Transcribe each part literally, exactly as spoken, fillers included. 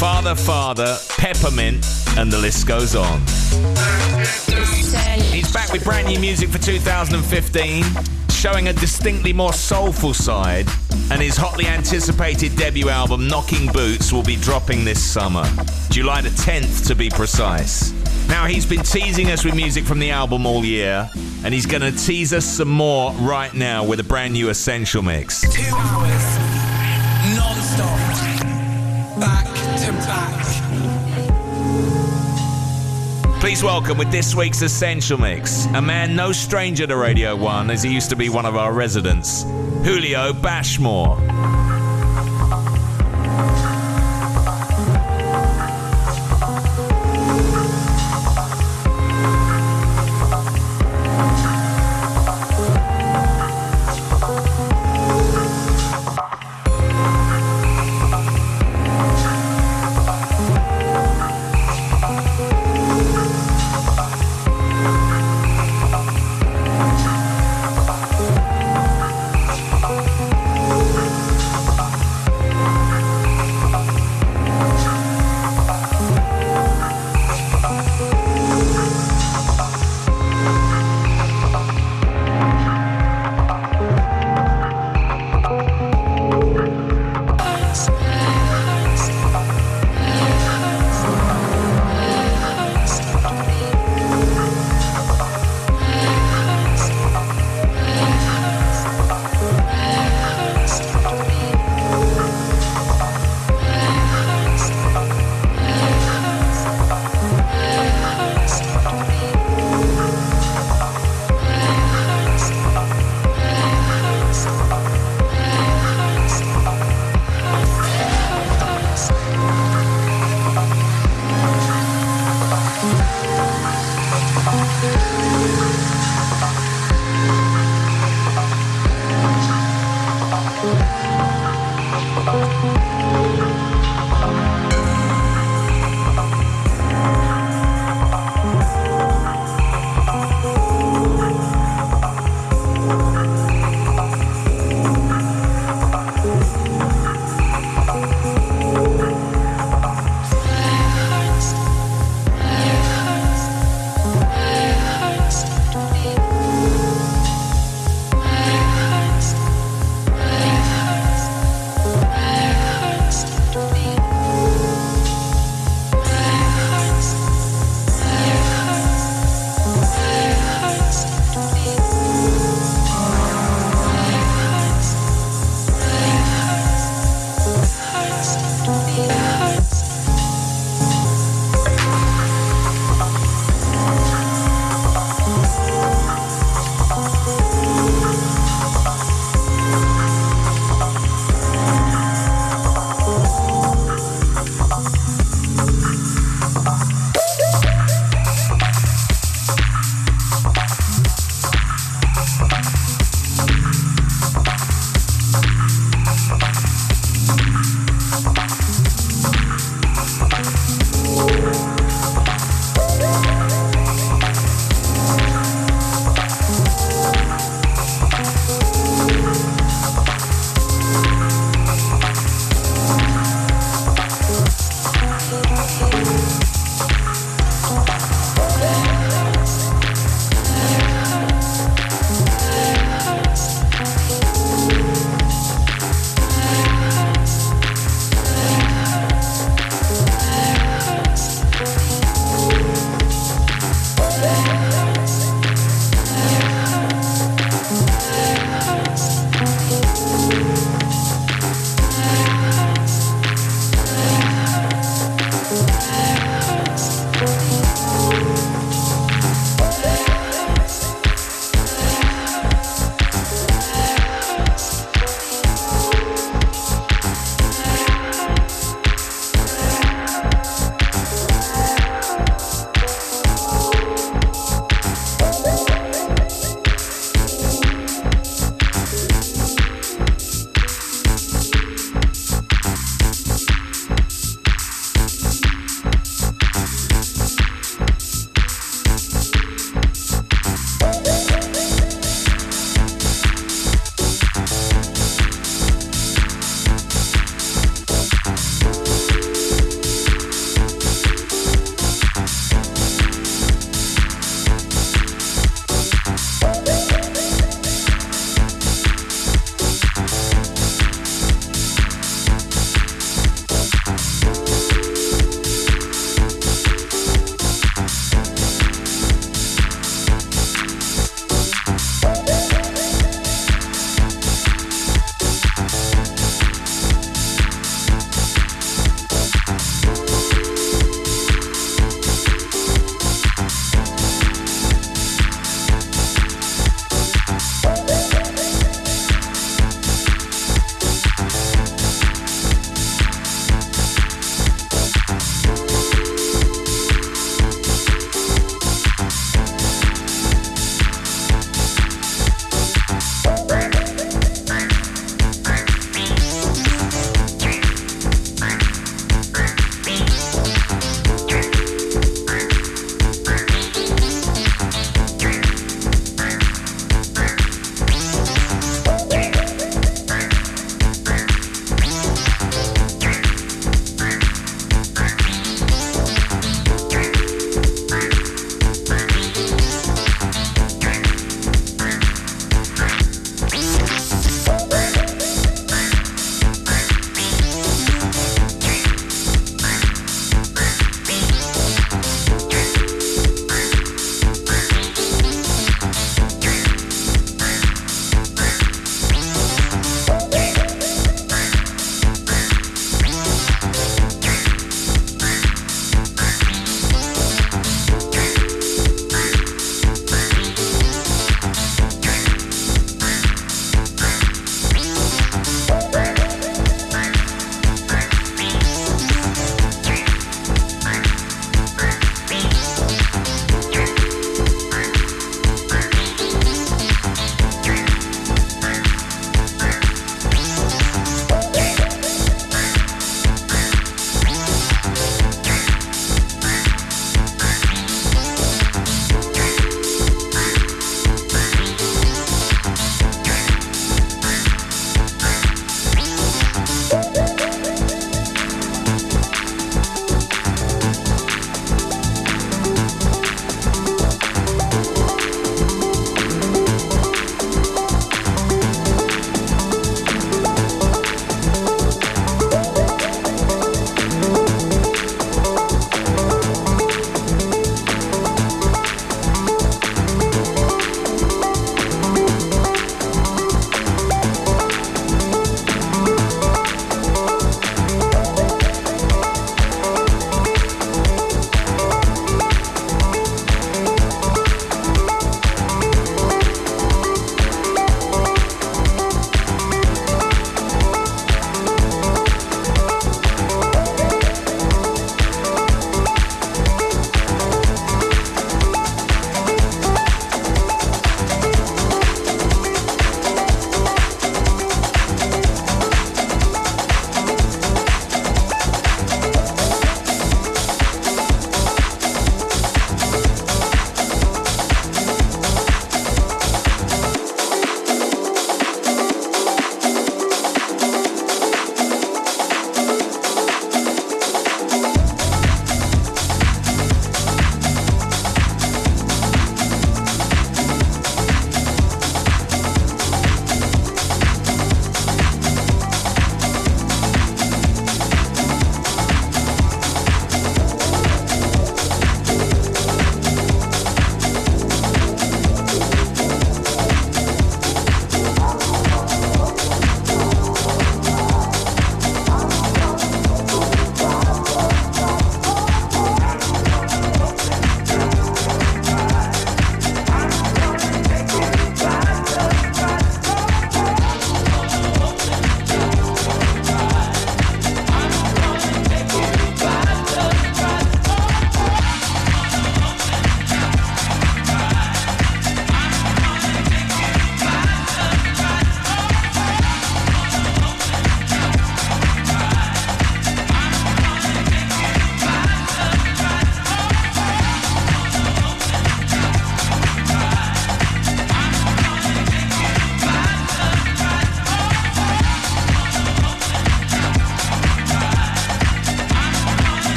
Father, Father, Peppermint, and the list goes on. He's back with brand new music for two thousand fifteen, showing a distinctly more soulful side, and his hotly anticipated debut album, Knocking Boots, will be dropping this summer, July the tenth to be precise. Now, he's been teasing us with music from the album all year, and he's going to tease us some more right now with a brand new Essential Mix. Two hours, non-stop, back to back. Please welcome with this week's Essential Mix, a man no stranger to Radio one, as he used to be one of our residents, Julio Bashmore.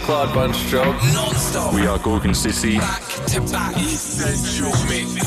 Claude Bunstroke. Non-stop. We are Gorgon City. Back to back. Essential mix.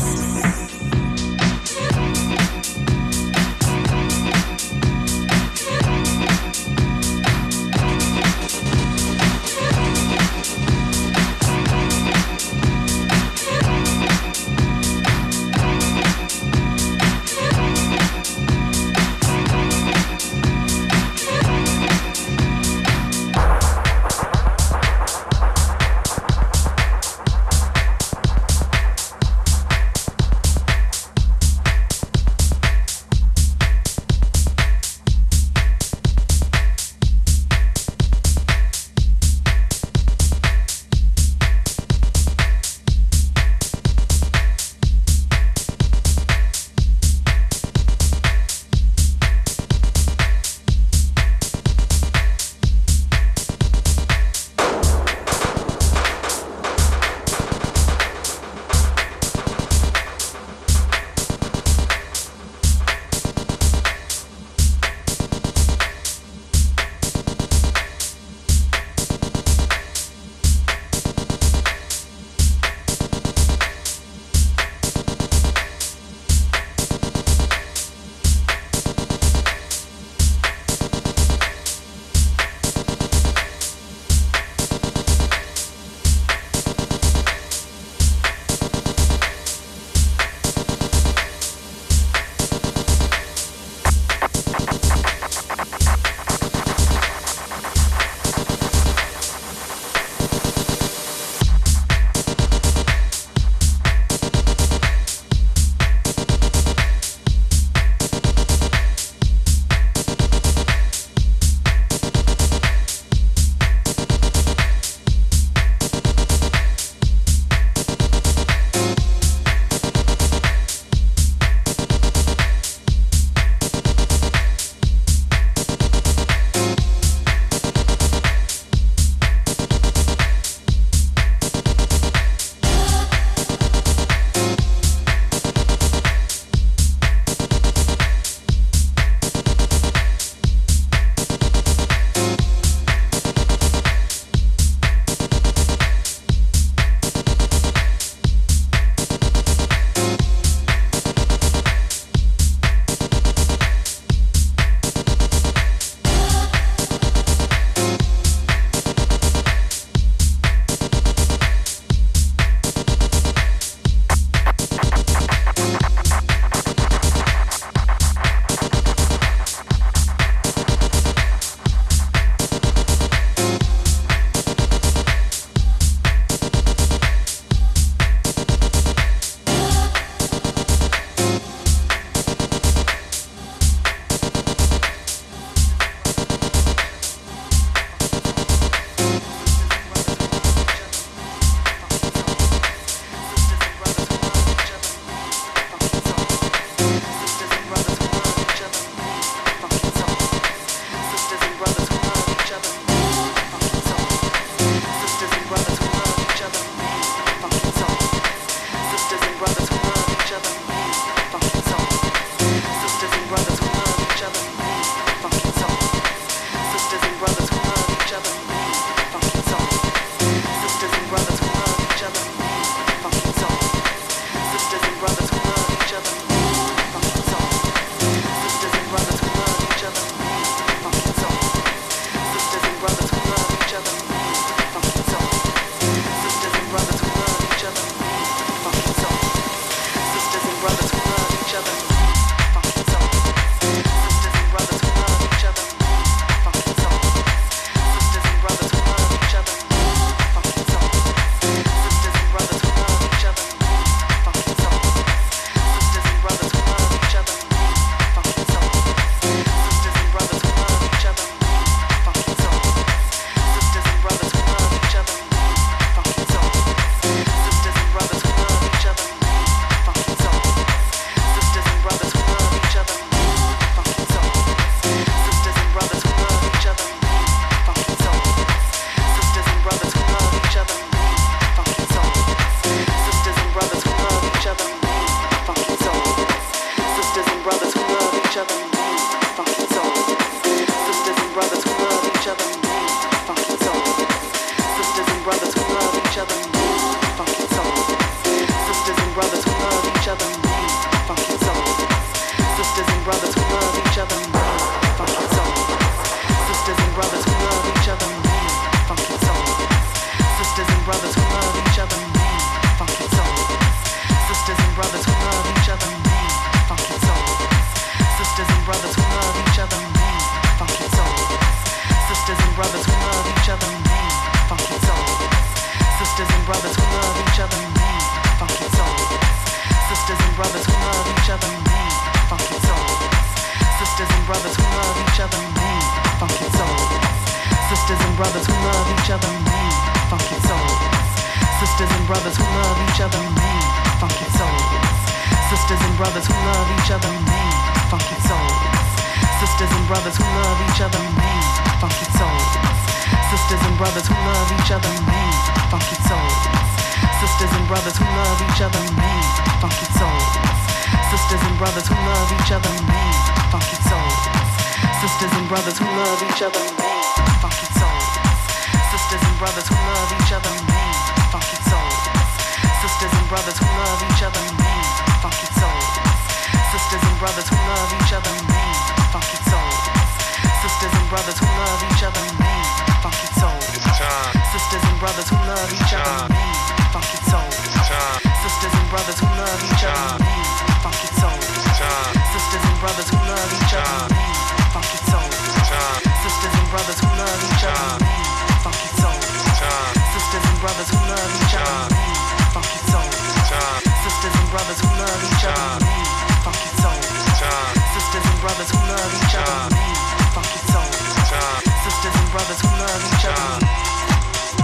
other, remain funky souls. Sisters and brothers who love each other, remain funky souls. Sisters and brothers who love each other, remain funky souls. Sisters and brothers who love each other, remain funky souls. Sisters and brothers who love each other, remain funky souls. Sisters and brothers who love each other, remain funky souls. Sisters and brothers who love each other, remain funky souls. Sisters and brothers who love each other, remain funky souls. Sisters and brothers who love each other, remain funky souls. Sisters and brothers who love each other, remain funky souls. Sisters and brothers who love each other, remain funky souls. Sisters and brothers who love each other, remain funky souls. Sisters and brothers who love each other, remain funky souls. Sisters and brothers who love each other, remain funky souls. Sisters and brothers who love each other, remain funky souls. Sisters and brothers who love each other, remain funky souls. Sisters and brothers who love each other, remain funky souls. Sisters and brothers who love each other, remain funky souls. Sisters and brothers who love each other.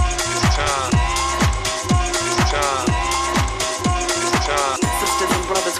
Sisters and brothers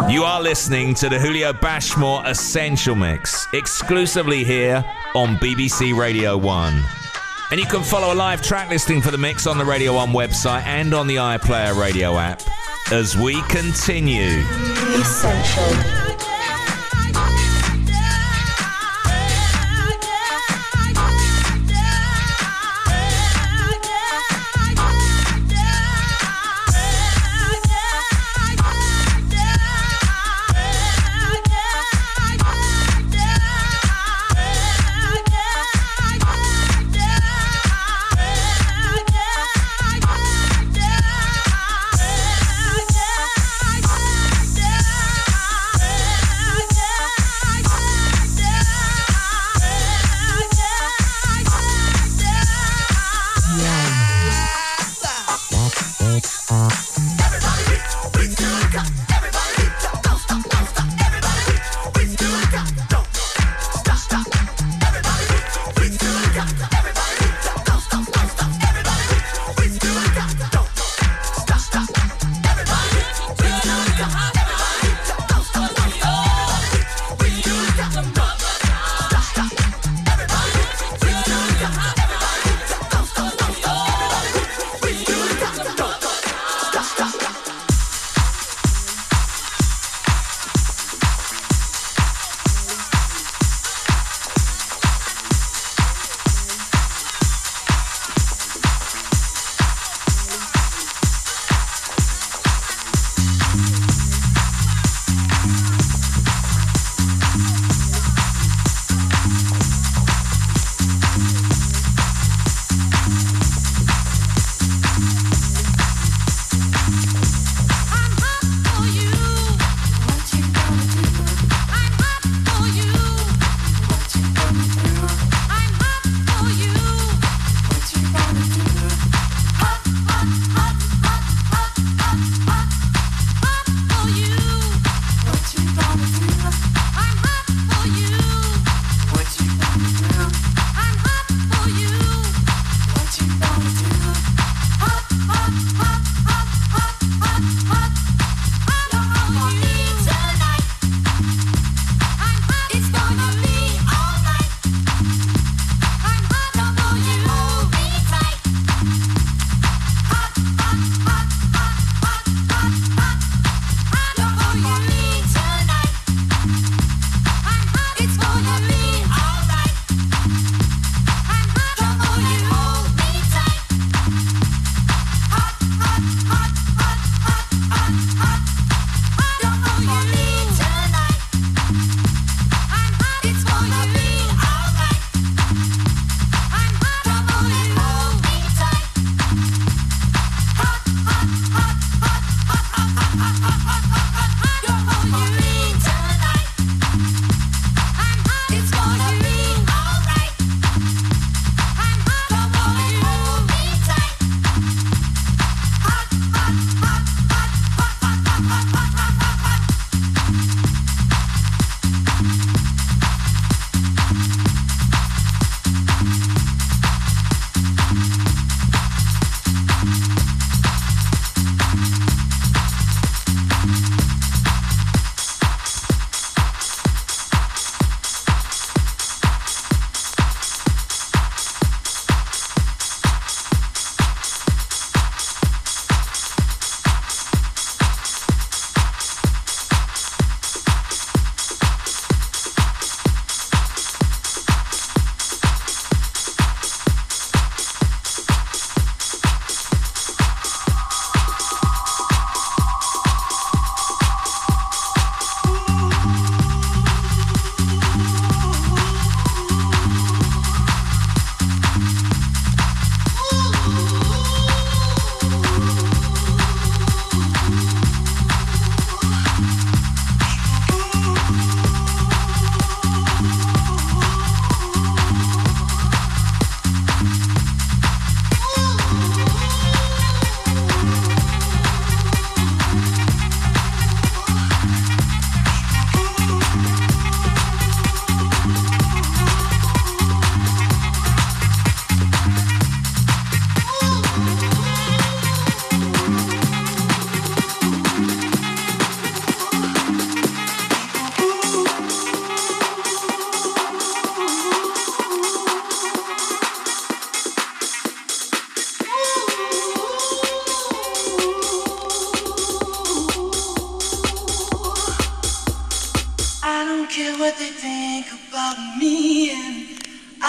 You are listening to the Julio Bashmore Essential Mix, exclusively here on B B C Radio one. And you can follow a live track listing for the mix on the Radio one website and on the iPlayer radio app as we continue. Essential.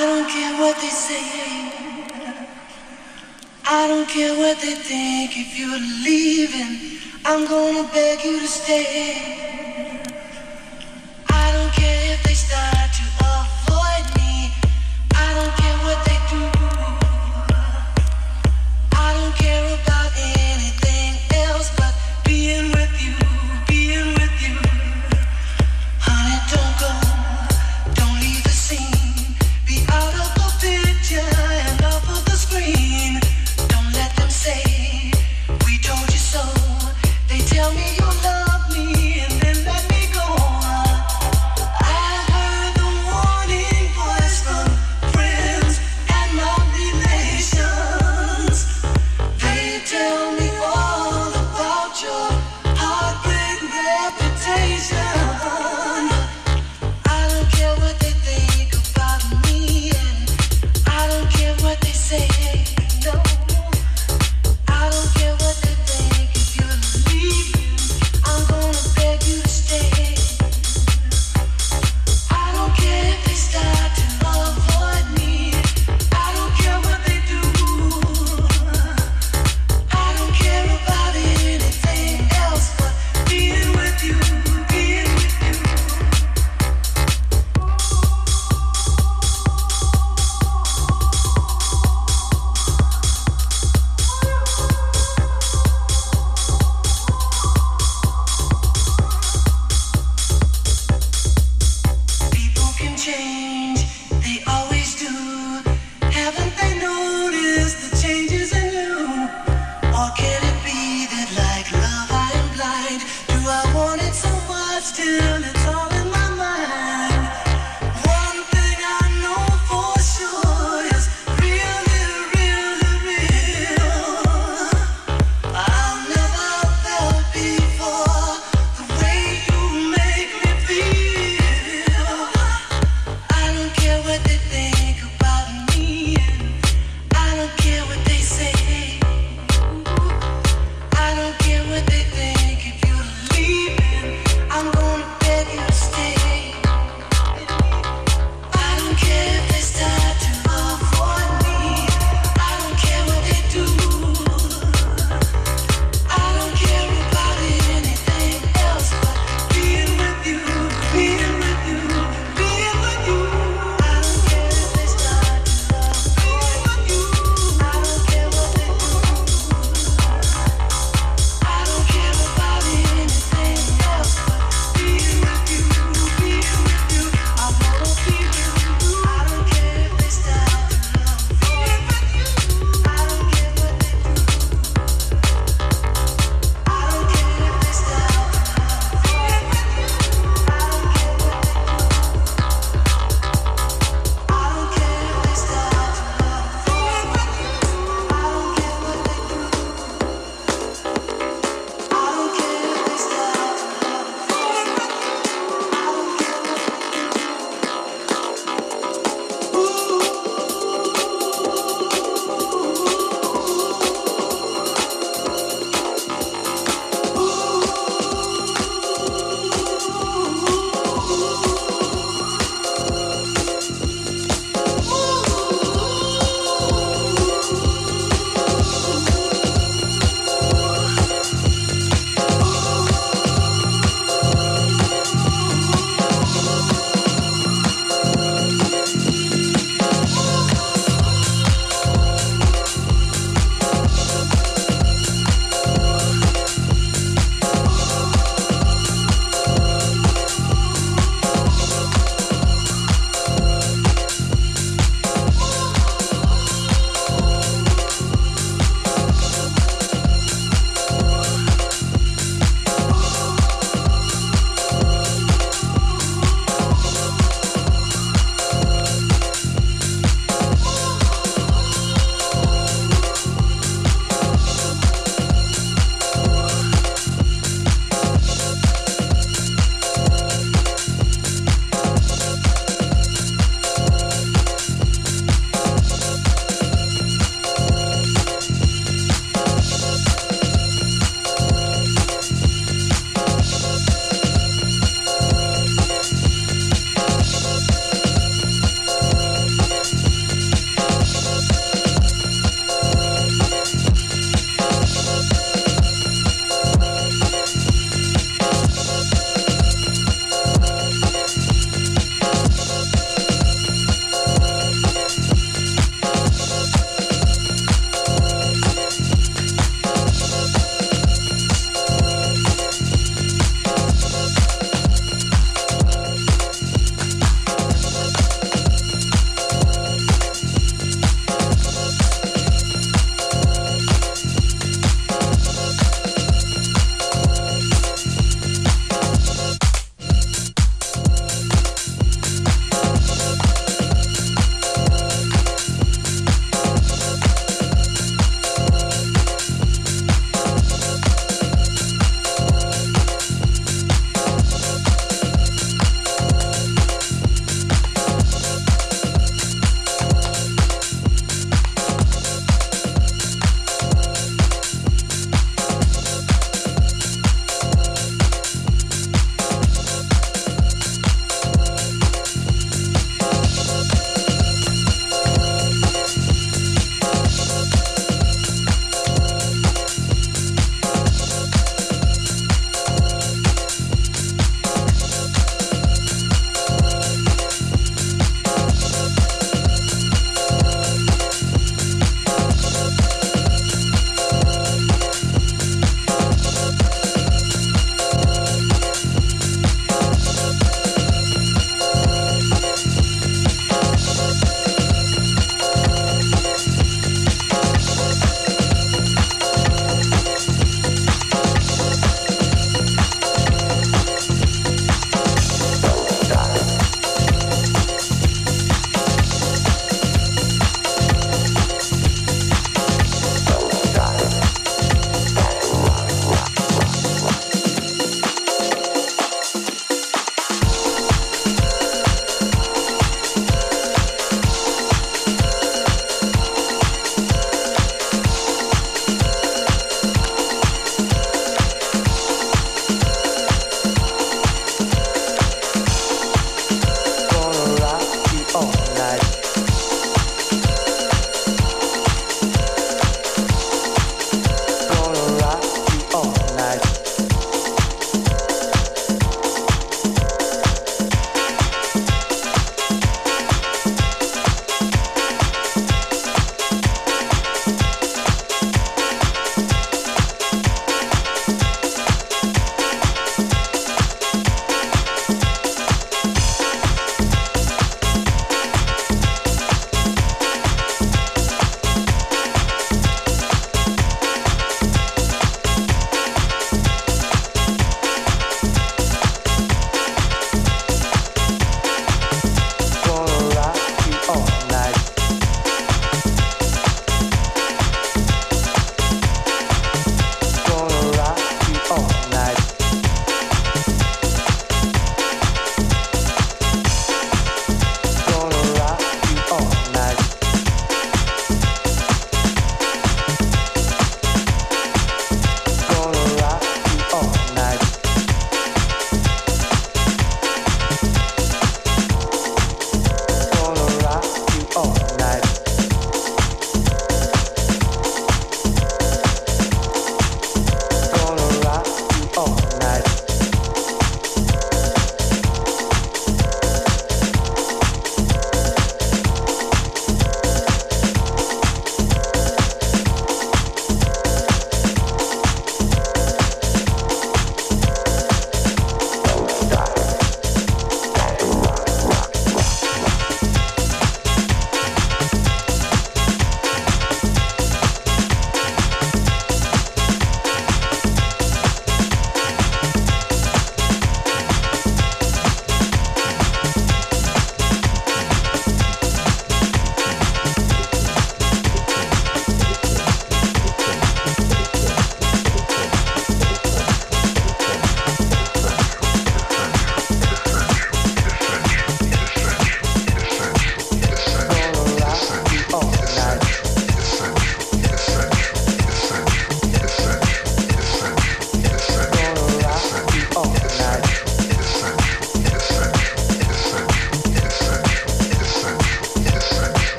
I don't care what they say. I don't care what they think. If you're leaving, I'm gonna beg you to stay. I don't care if they start to avoid me. I don't care what they do. I don't care about anything else but being with you, being with you. Honey, don't go, don't leave the scene. Be out of the picture and off of the screen. Don't let them say we told you so. They tell me you love me.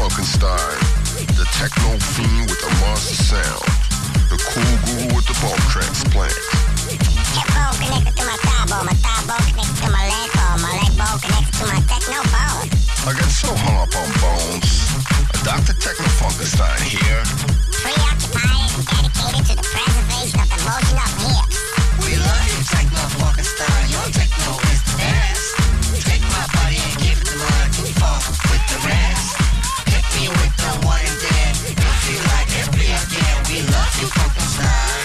Funkenstein, the techno fiend with a monster sound, the cool guru with the bone transplant. Hip bone connected to my thigh bone, my thigh bone connected to my leg bone, my leg bone connected to my techno bone. I get so hung up on bones. A Doctor Techno Funkenstein here. Preoccupied and dedicated to the preservation of the motion of hips. We love you, Techno Funkenstein. Your techno is the best. Take my body and give it to mine to fall with the rest. Hit me with the one and then you feel like every again. We love you, Funkenstein.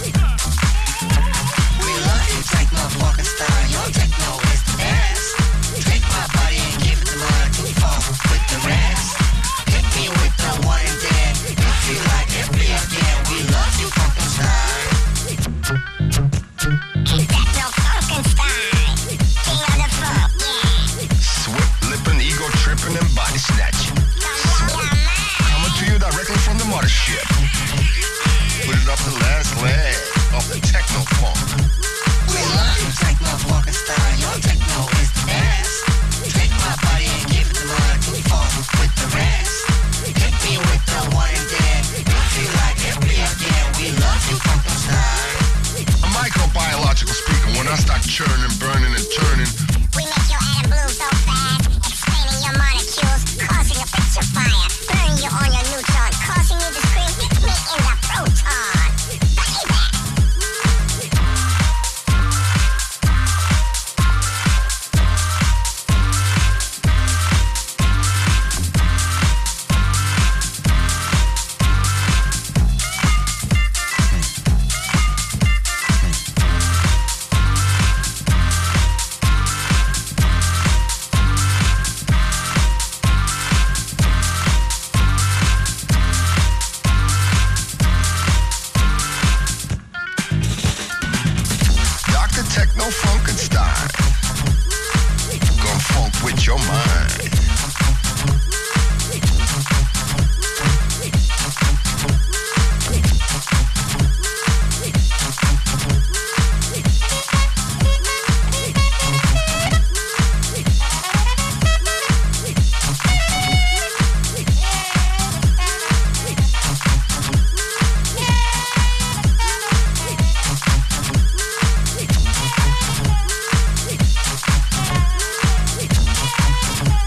We love you, Techno Funkenstein. Your techno is the best. Take my body and give it to mine to fall with the rest. Hit me with the one and then you feel like every again. We love you, Funkenstein. Techno Funkenstein, king of the funk, yeah. Swift lippin', ego trippin', and body snatching. Coming to you directly from the mothership. Put it up the last leg of the techno funk. We love you, Techno Funkenstein. Your techno is the best. Take my body and give it to mine to fall with the rest. Hit me with the one and then you feel like every again. We love you, Funkenstein. A microbiological speaker when I start churning, burning, and turning. We make your atom bloom so fast, expanding your molecules, causing a picture fire, burning you on your neutron, causing you to scream, hit me in the proton. Baby! Doctor Techno Funkenstein. Gonna funk with your mind. Yeah.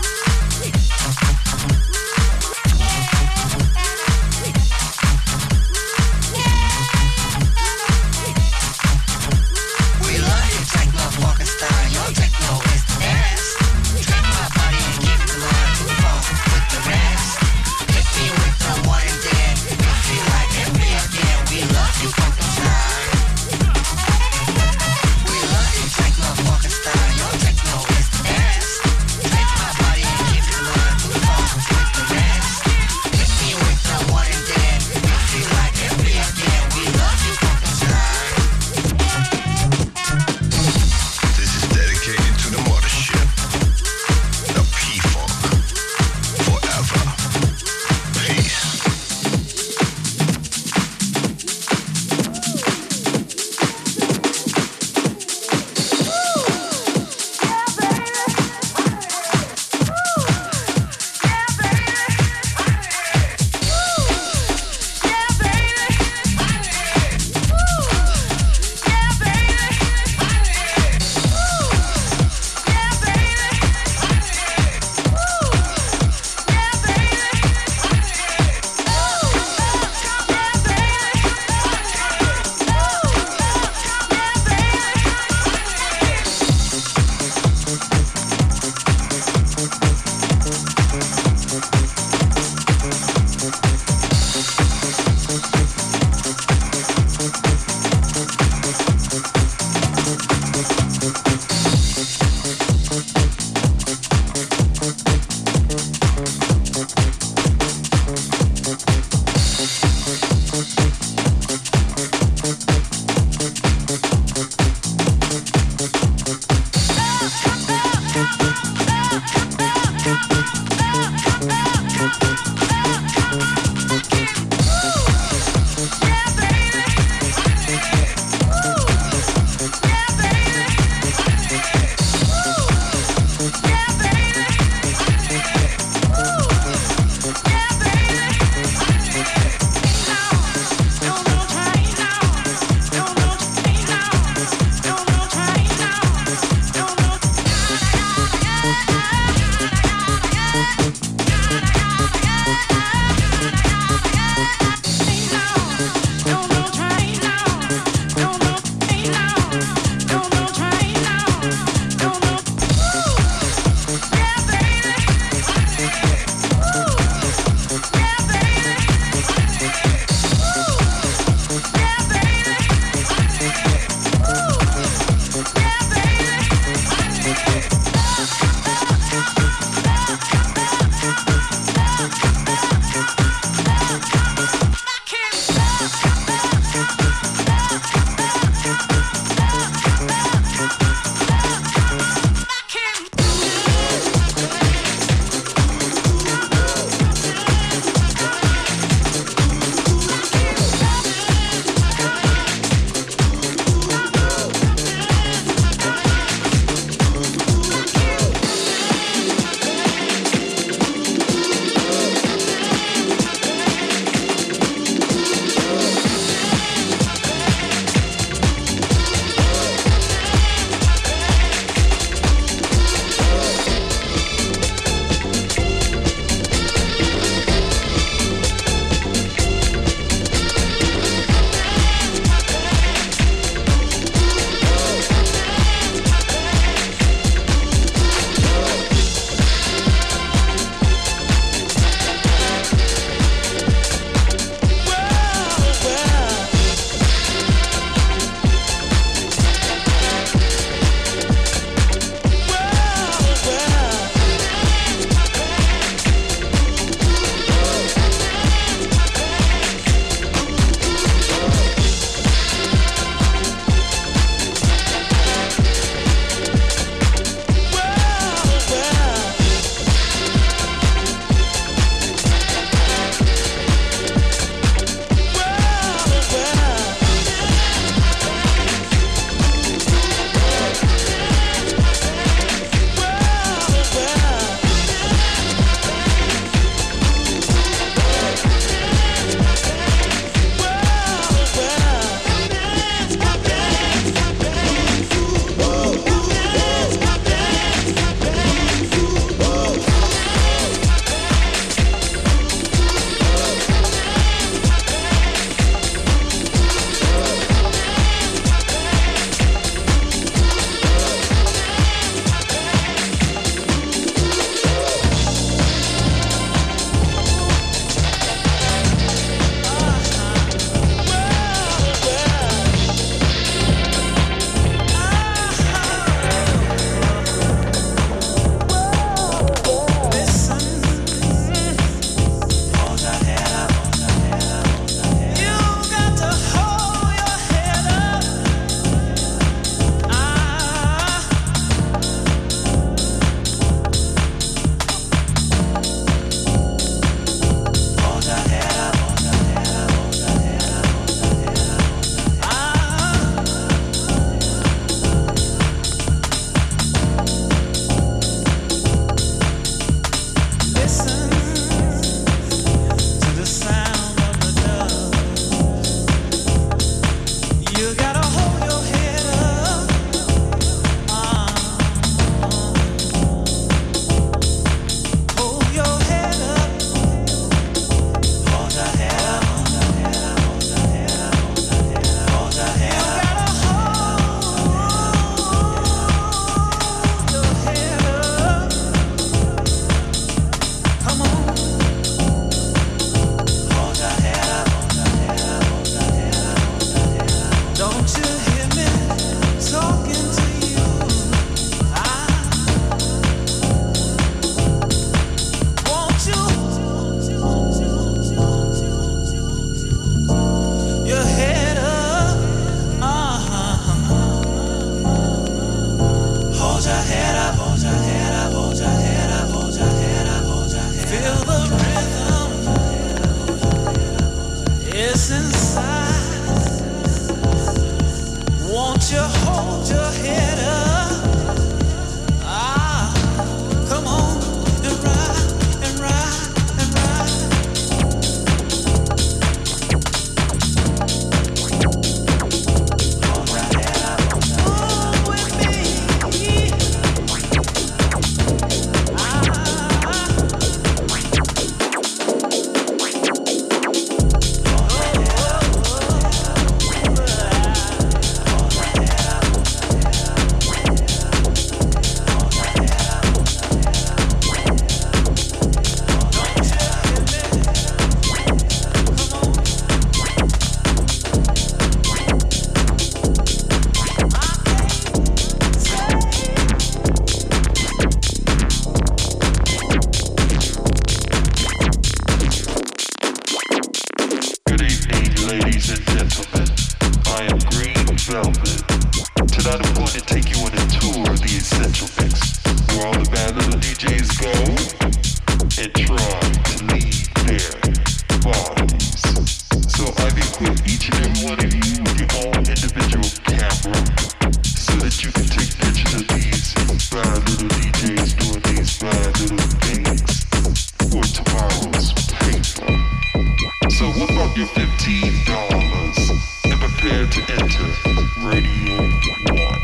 to take you on a tour of the Essential Mix, where all the bad little D Js go and try to lead their bodies. So I've equipped each and every one of you with your own individual camera so that you can take pictures of these bad little D Js doing these bad little things for tomorrow's paper. So whip up your fifteen dollars and prepare to enter Radio One.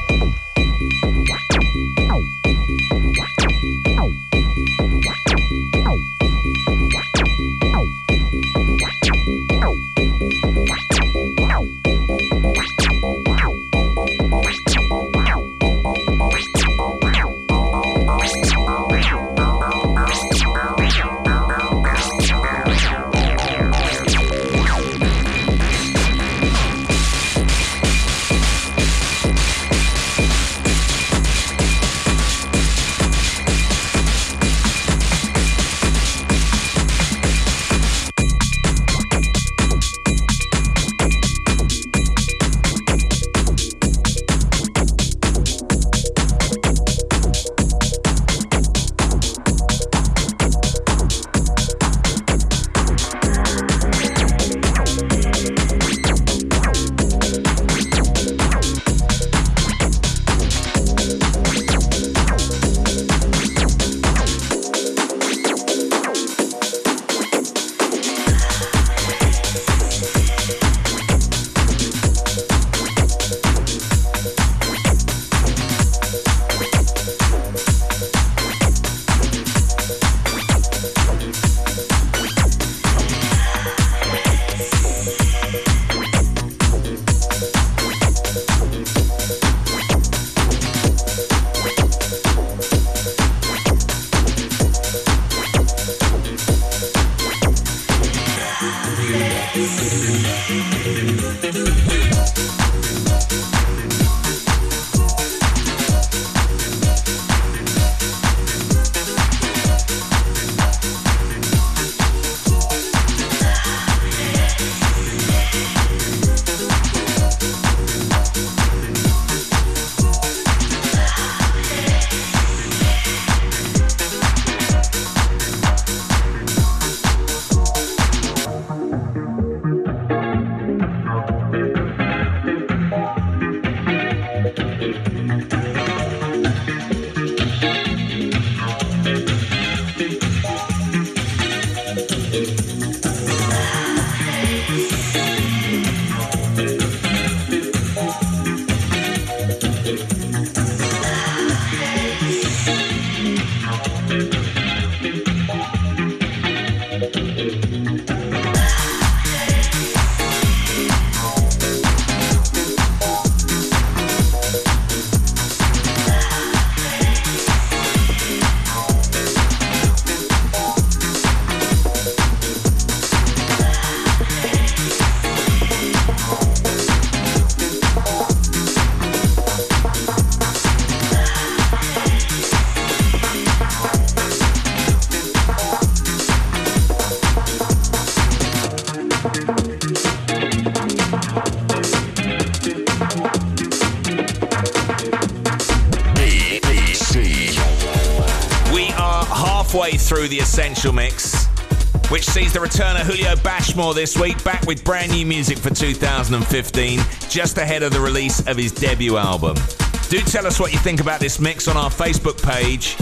Through the Essential Mix, which sees the return of Julio Bashmore this week, back with brand new music for two thousand fifteen, just ahead of the release of his debut album. Do tell us what you think about this mix on our Facebook page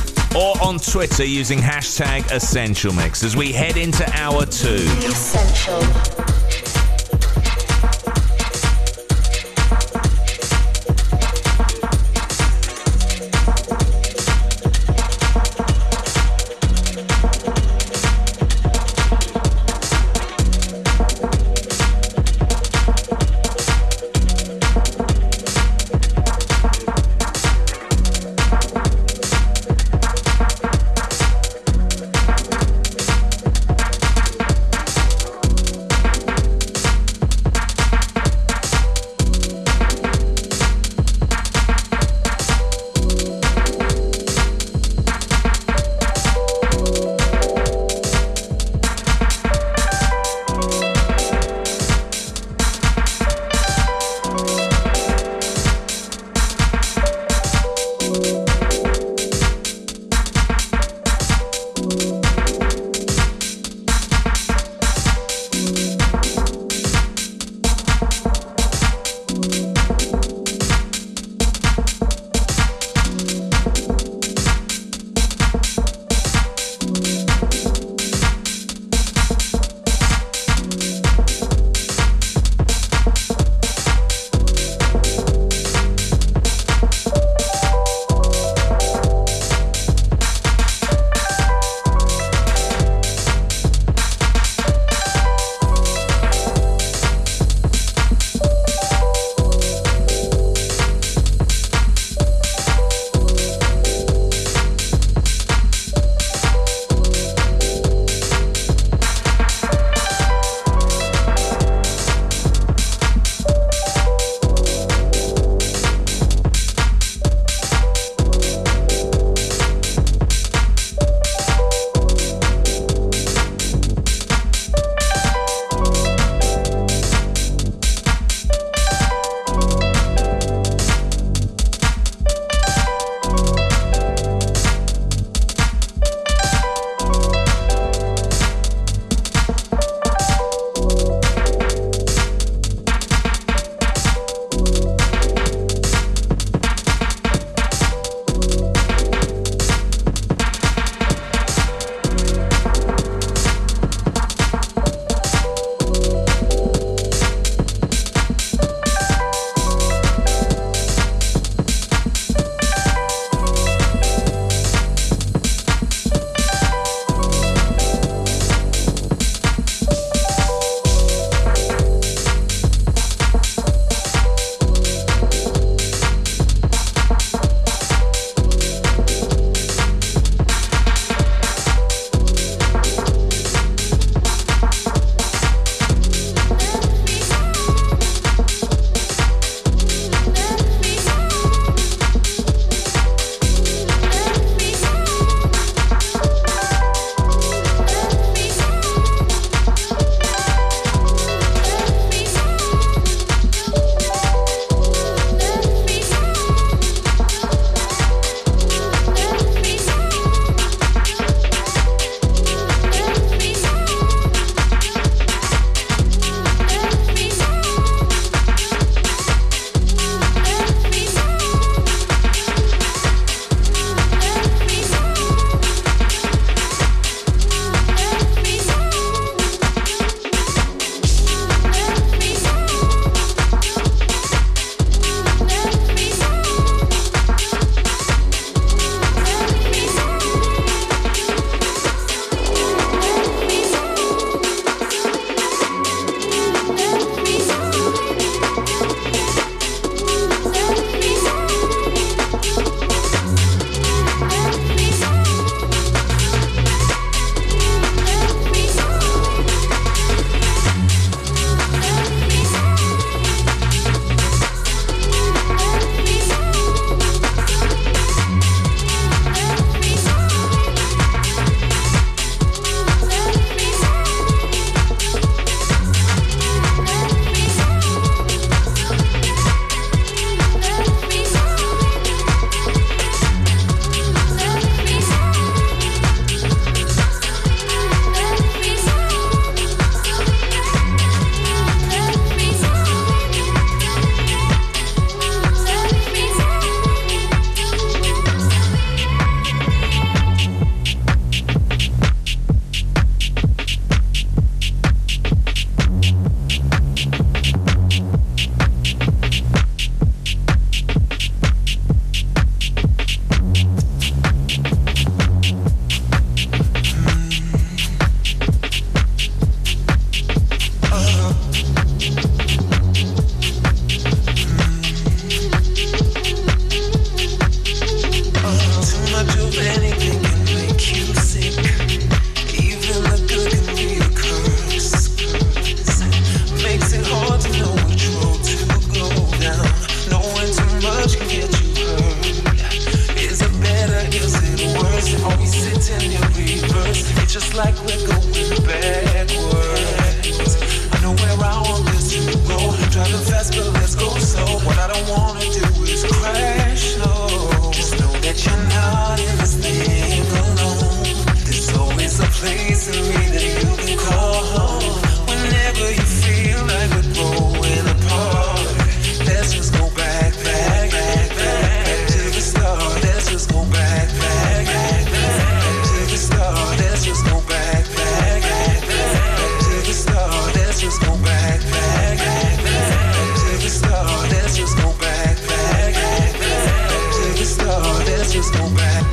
or on Twitter using hashtag Essential Mix as we head into hour two. Essential. sitting in reverse. It's just like we're going backwards. I know where I want this to go. Driving fast, but let's go slow. What I don't wanna do is crash, no. Just know that you're not in this thing alone. There's always a place in me that you can call home. Whenever you feel like we're growing apart, let's just go back, back, back, back, back to the start. Let's just go back, back, back, back to the start. Let's just go back, back, back, back to the start. Let's just go back, back, back, back to the start. Let's just go back, back, back, back to the start. Let's just go back.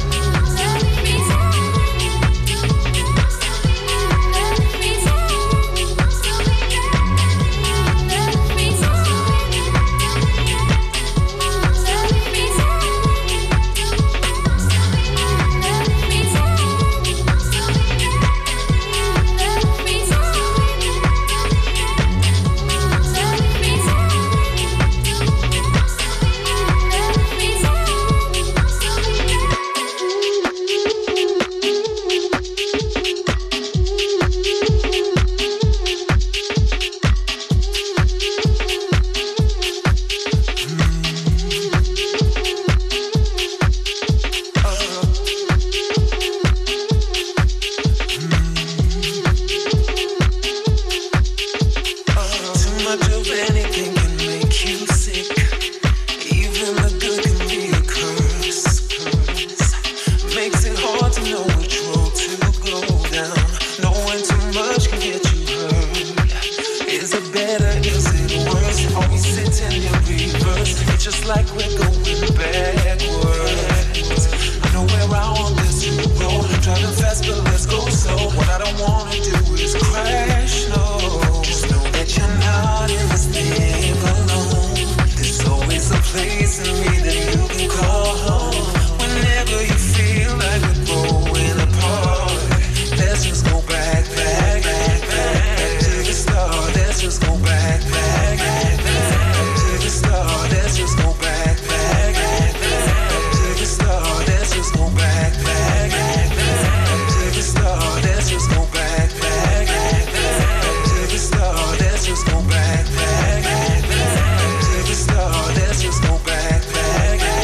Let's just go back, back, back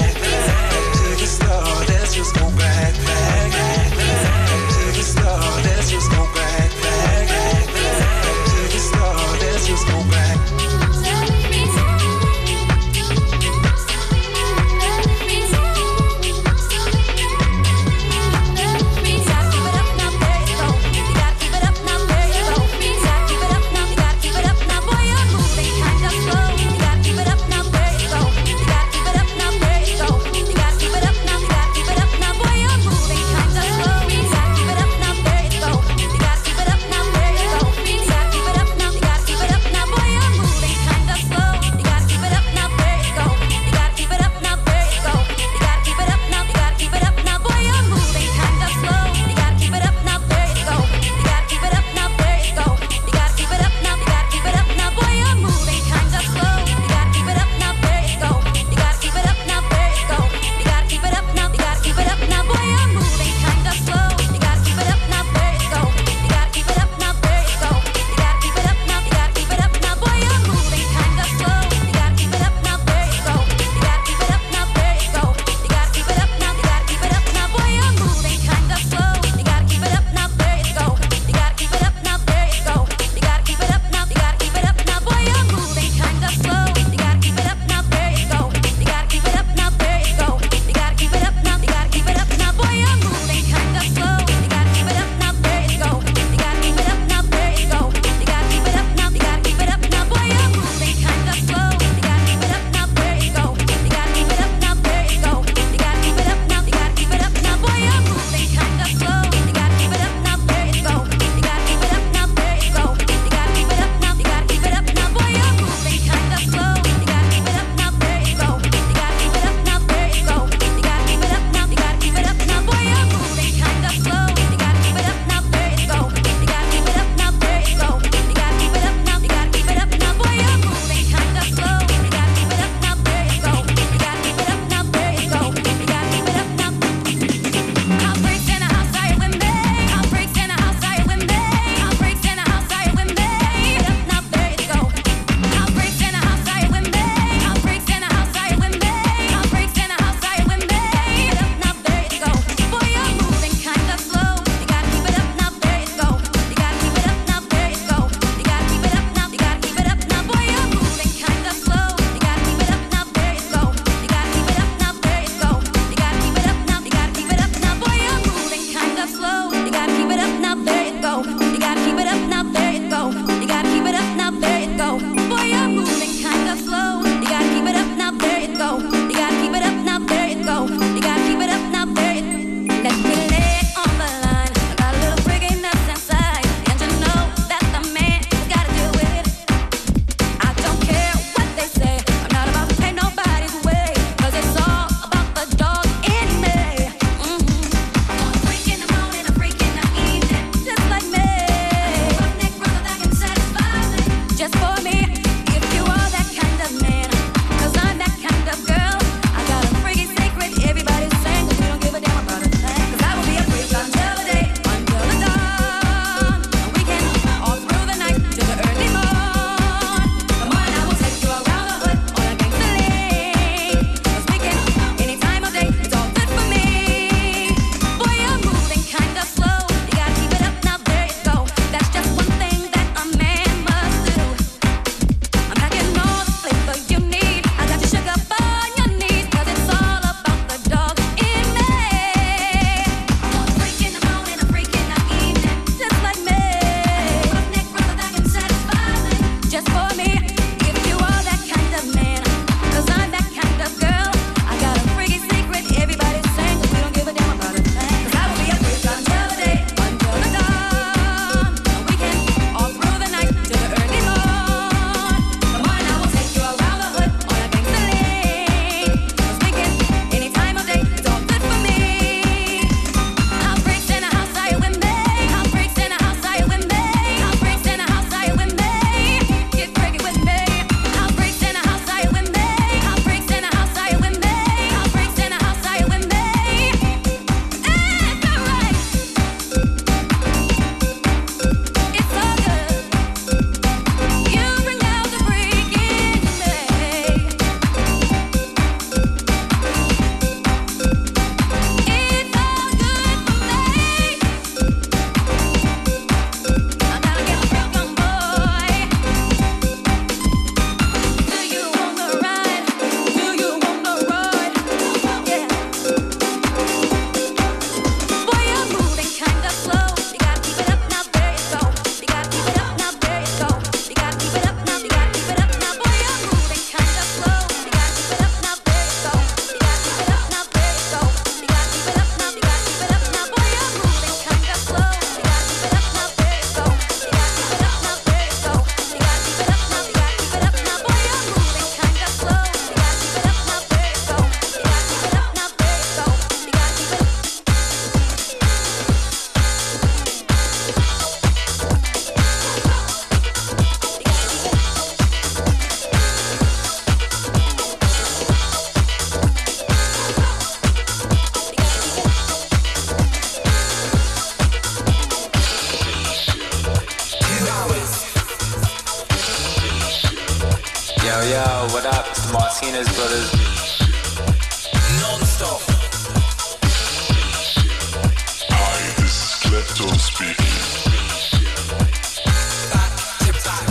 Martinez brothers. Non-stop. Hi, this is Klepto speaking. Back to back.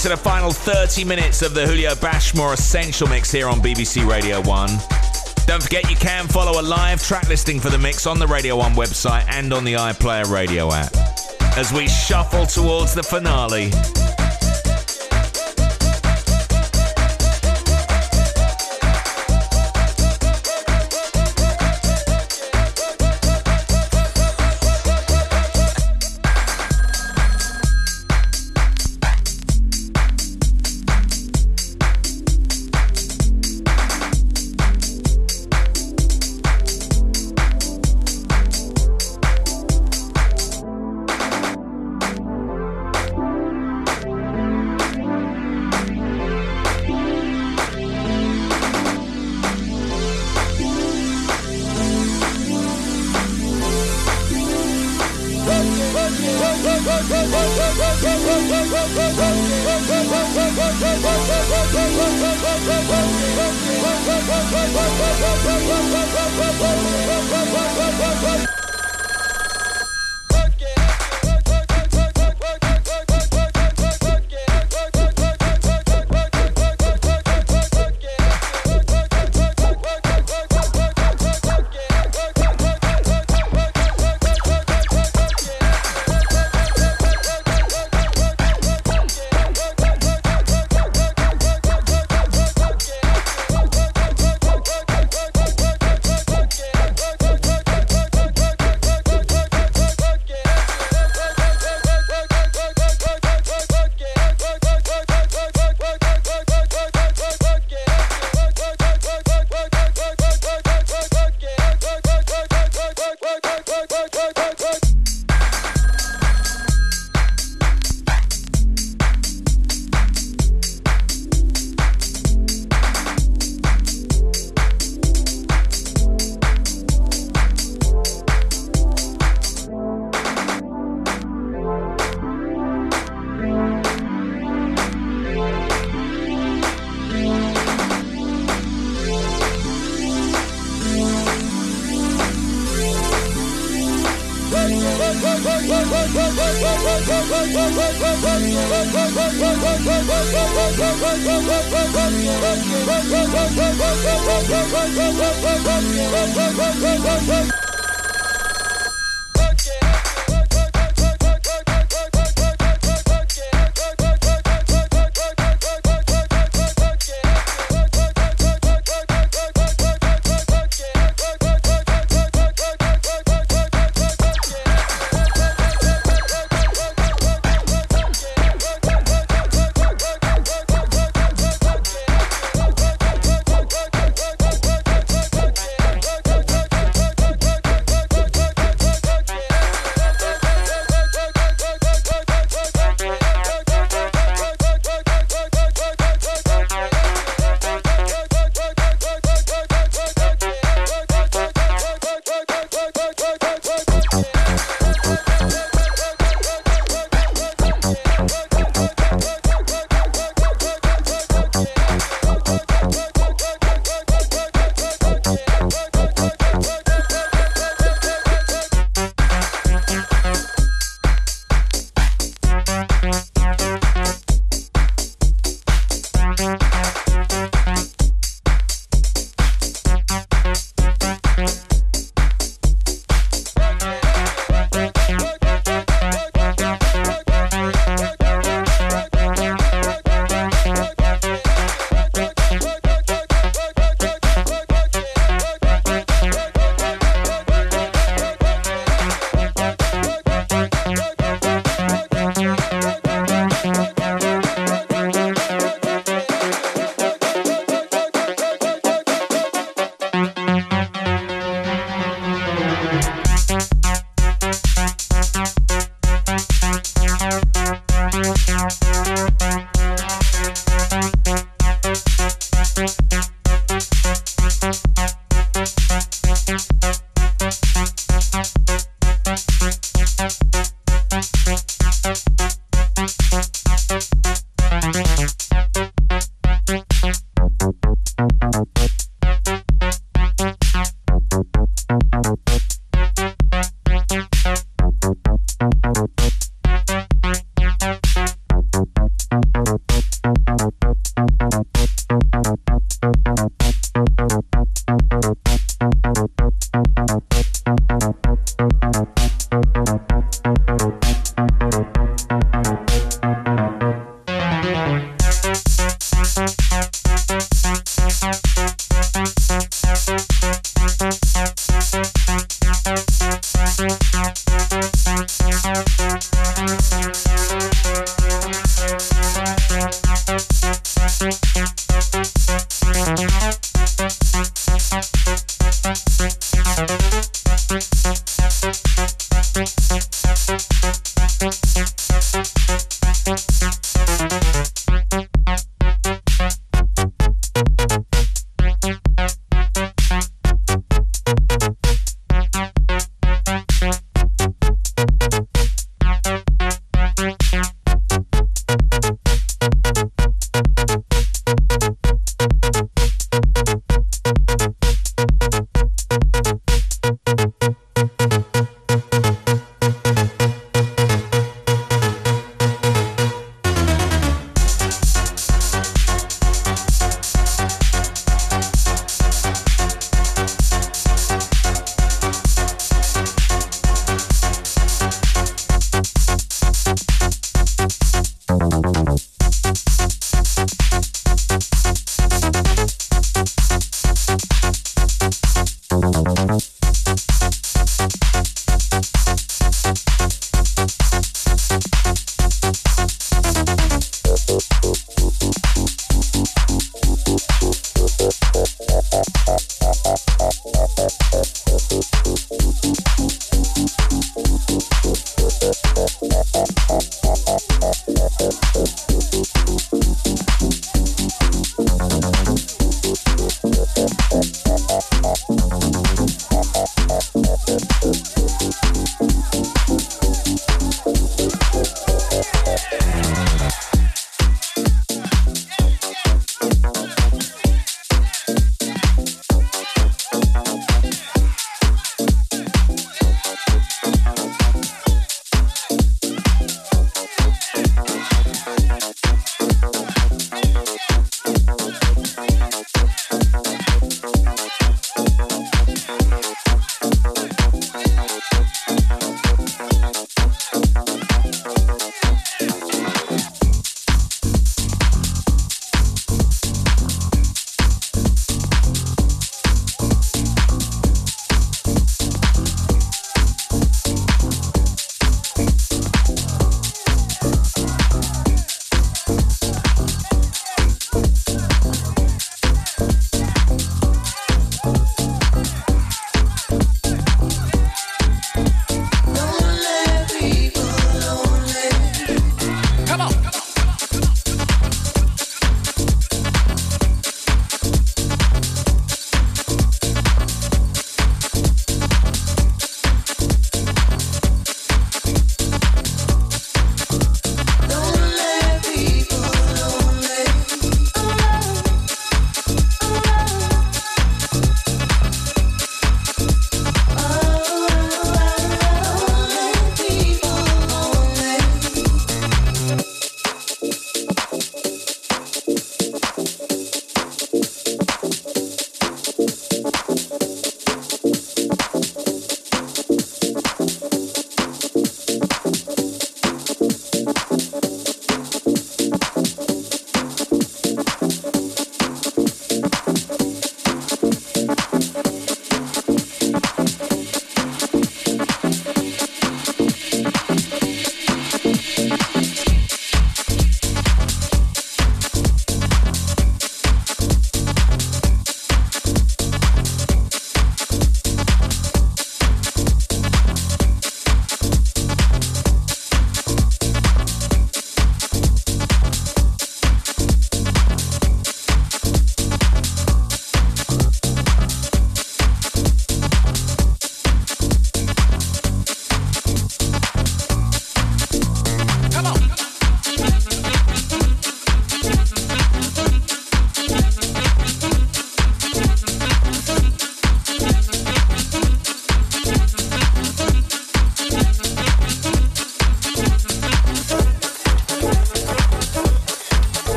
into the final thirty minutes of the Julio Bashmore Essential Mix here on B B C Radio one. Don't forget you can follow a live track listing for the mix on the Radio one website and on the iPlayer Radio app. As we shuffle towards the finale, We'll be right back.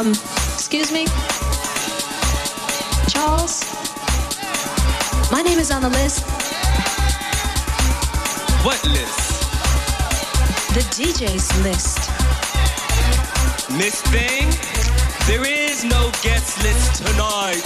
Um, excuse me? Charles? My name is on the list. What list? The D J's list. Miss Thing, there is no guest list tonight.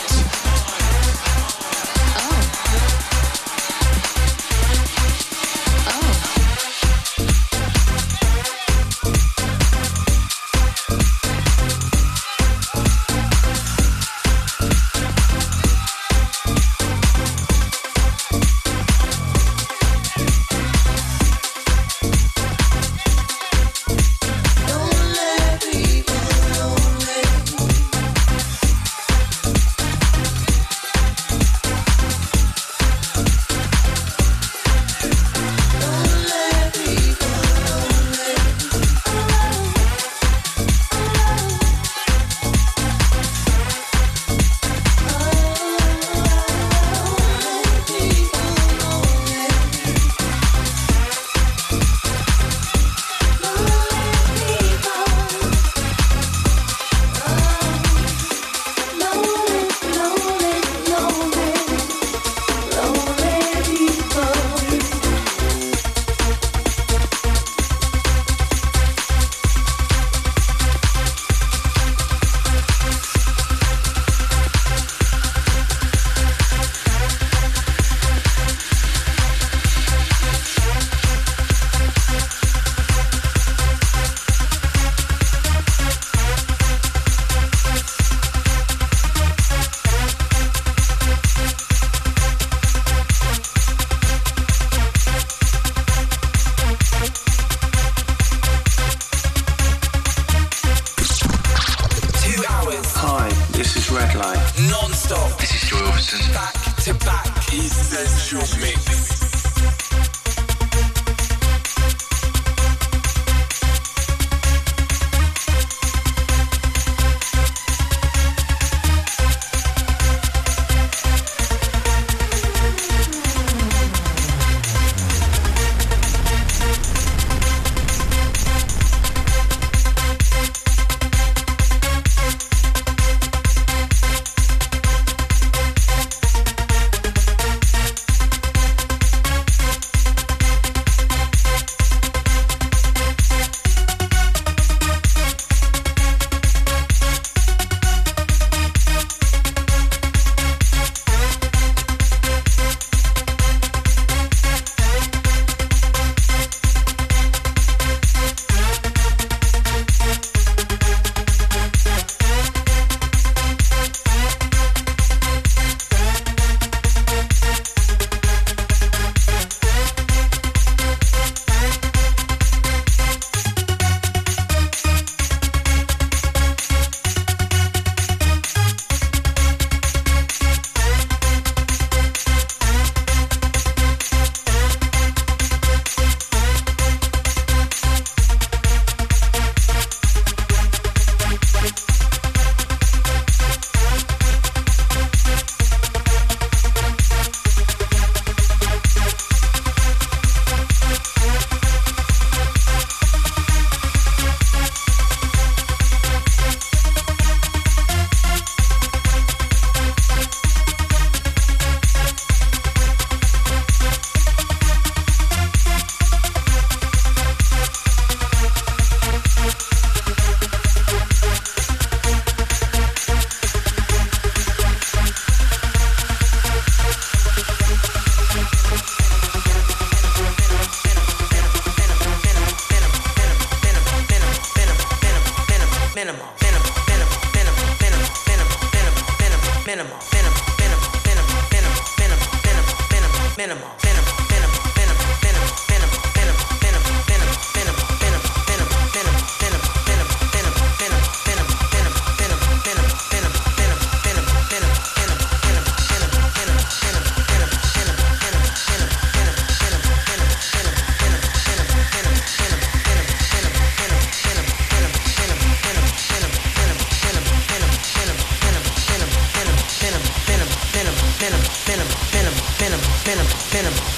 Venom, venom, venom, venom, venom, venom, venom, venom,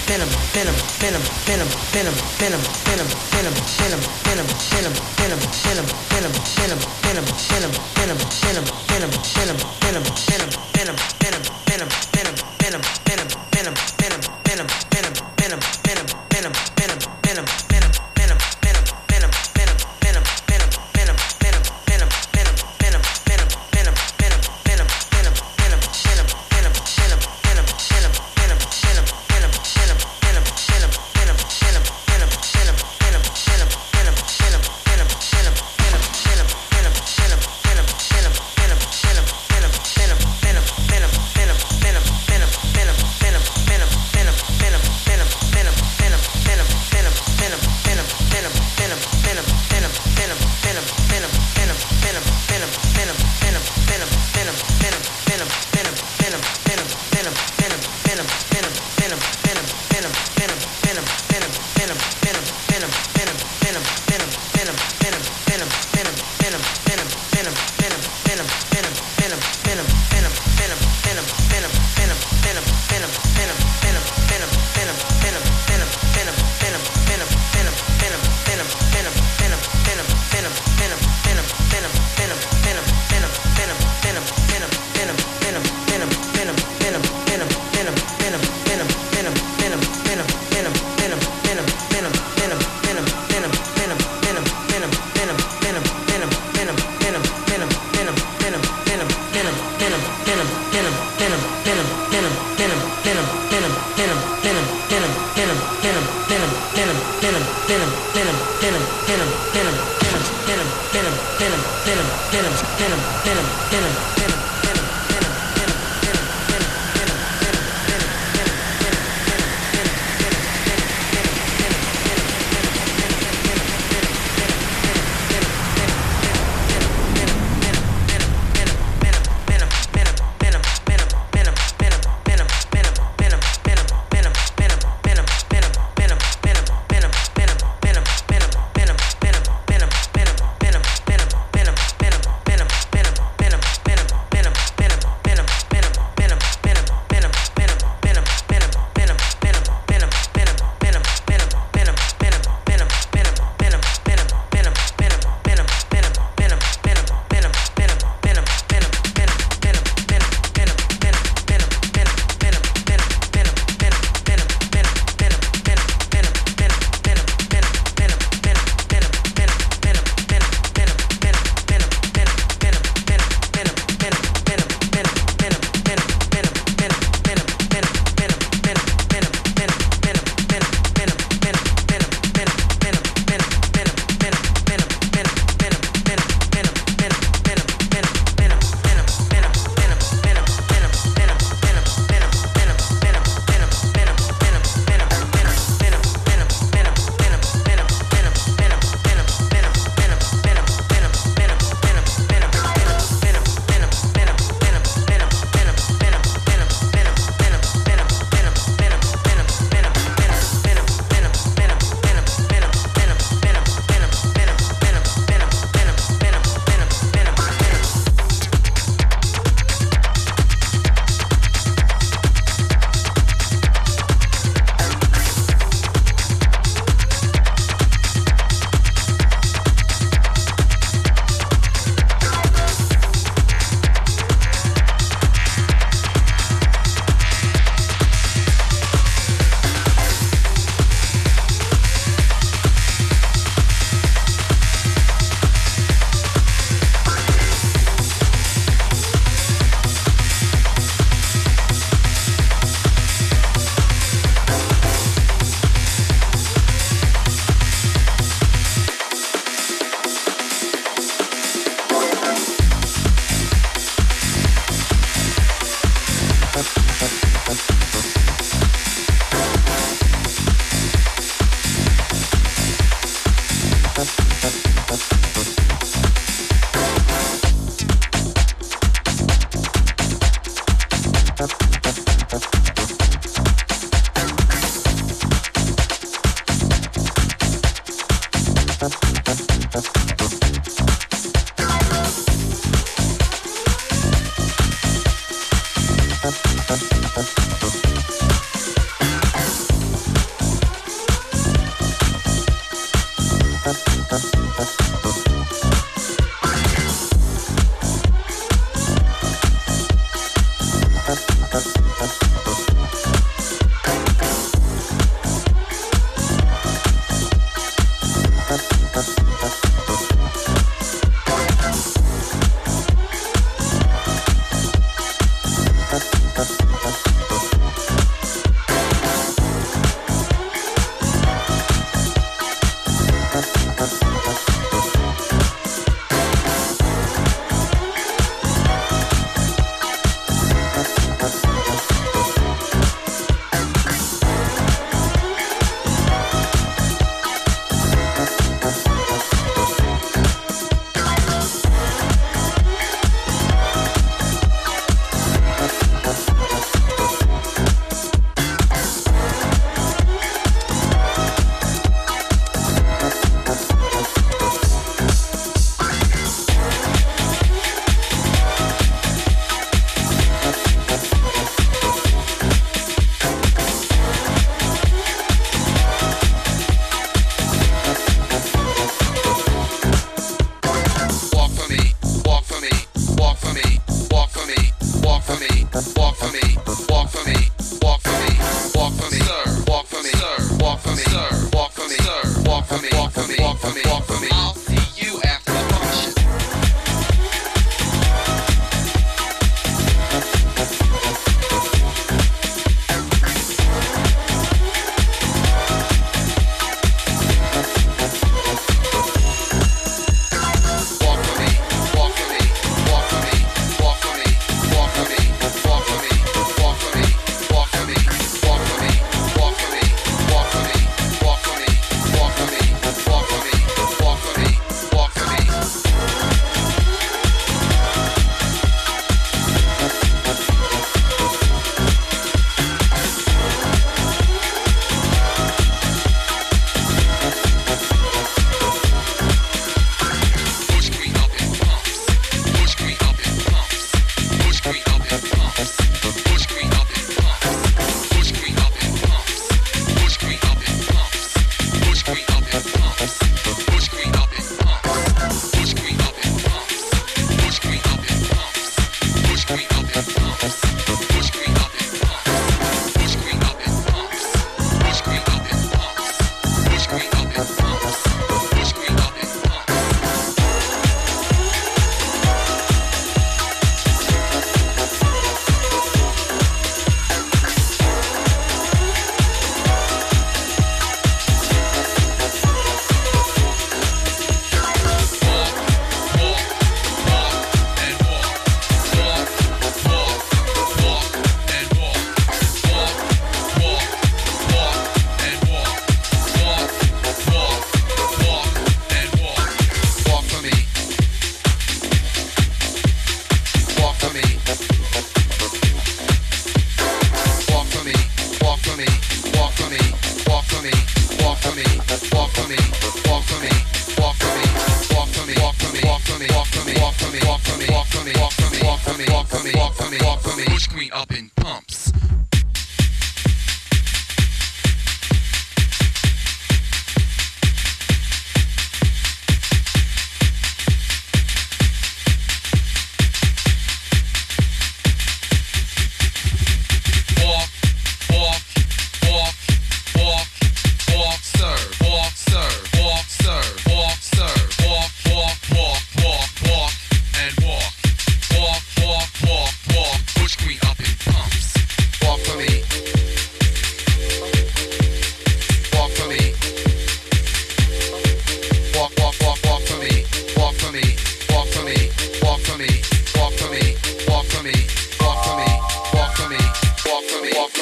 We'll be right back.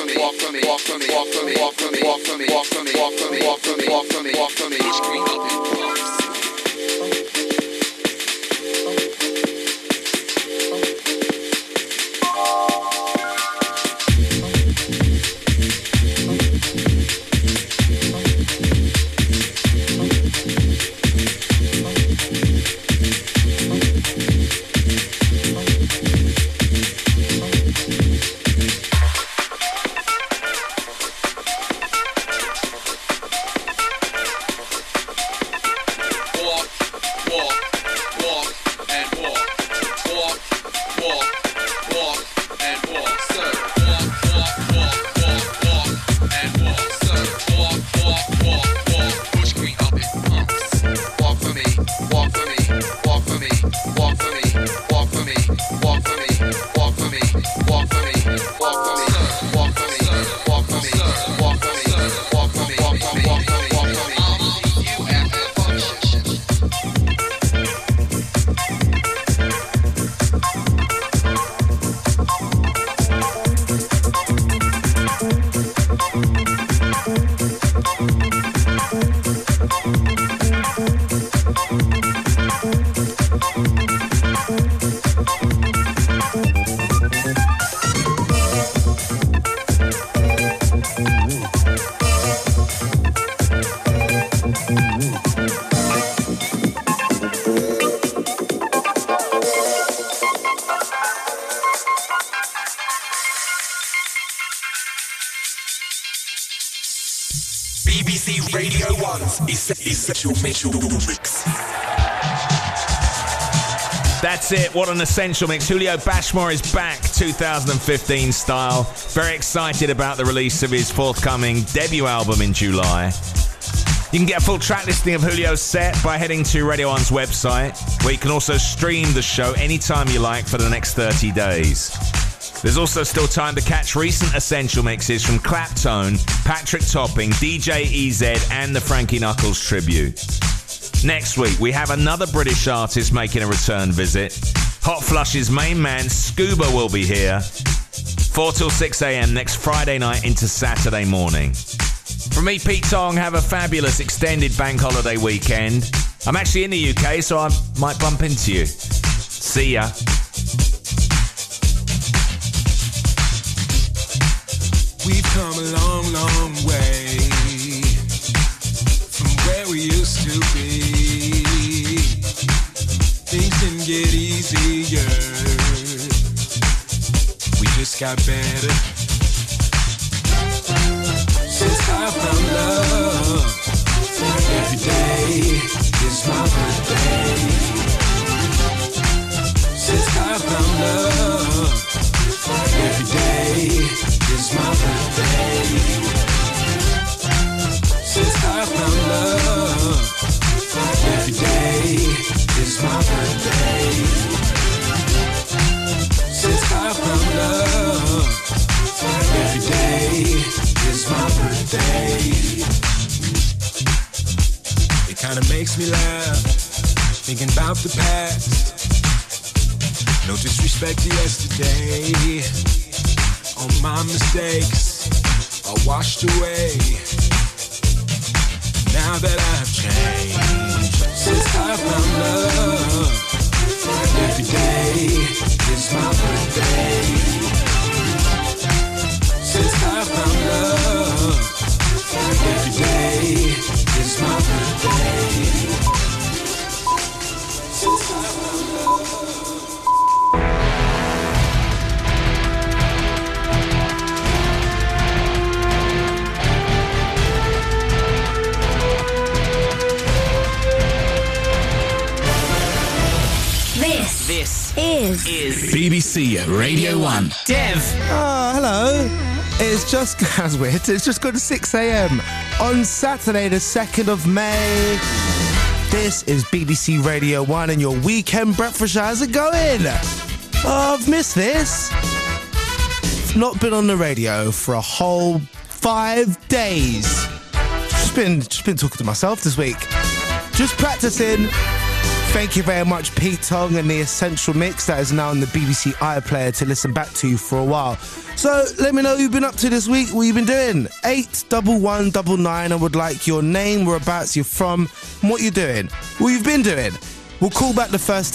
me, walk for me, walk for me, walk for me, walk for me, walk for me, walk for me, walk for me, walk for me, walk for me, walk for me, H Green up in pumps. That's it. What an essential mix. Julio Bashmore is back, two thousand fifteen style. Very excited about the release of his forthcoming debut album in July. You can get a full track listing of Julio's set by heading to Radio one's website, where you can also stream the show anytime you like for the next thirty days. There's also still time to catch recent essential mixes from Claptone, Patrick Topping, D J E Z, and the Frankie Knuckles tribute. Next week, we have another British artist making a return visit. Hot Flush's main man, Scuba, will be here. four till six a.m. next Friday night into Saturday morning. From me, Pete Tong, have a fabulous extended bank holiday weekend. I'm actually in the U K, so I might bump into you. See ya. We've come a long, long way from where we used to be. Things didn't get easier. We just got better. Since I found love, every day is my birthday. Since I found love, every day is my birthday. Since I found love, every day is my birthday. Since I found love, every day is my birthday. It kinda makes me laugh, thinking about the past. No disrespect to yesterday. All my mistakes are washed away. Now that I've changed, since I found love, every day is my birthday. Since I found love, every day is my birthday. Since I found love. This is, is B B C Radio one. Dev. Oh, hello. It's just, that's weird, it's just gone to six a.m. on Saturday the second of May. This is B B C Radio one and your weekend breakfast show. How's it going? Oh, I've missed this. I've not been on the radio for a whole five days. Just been, just been talking to myself this week. Just practicing Thank you very much, Pete Tong and the Essential Mix. That is now on the B B C iPlayer to listen back to for a while. So let me know what you've been up to this week, what you've been doing. eight one one nine nine. I would like your name, whereabouts you're from, and what you're doing. What you've been doing. We'll call back the first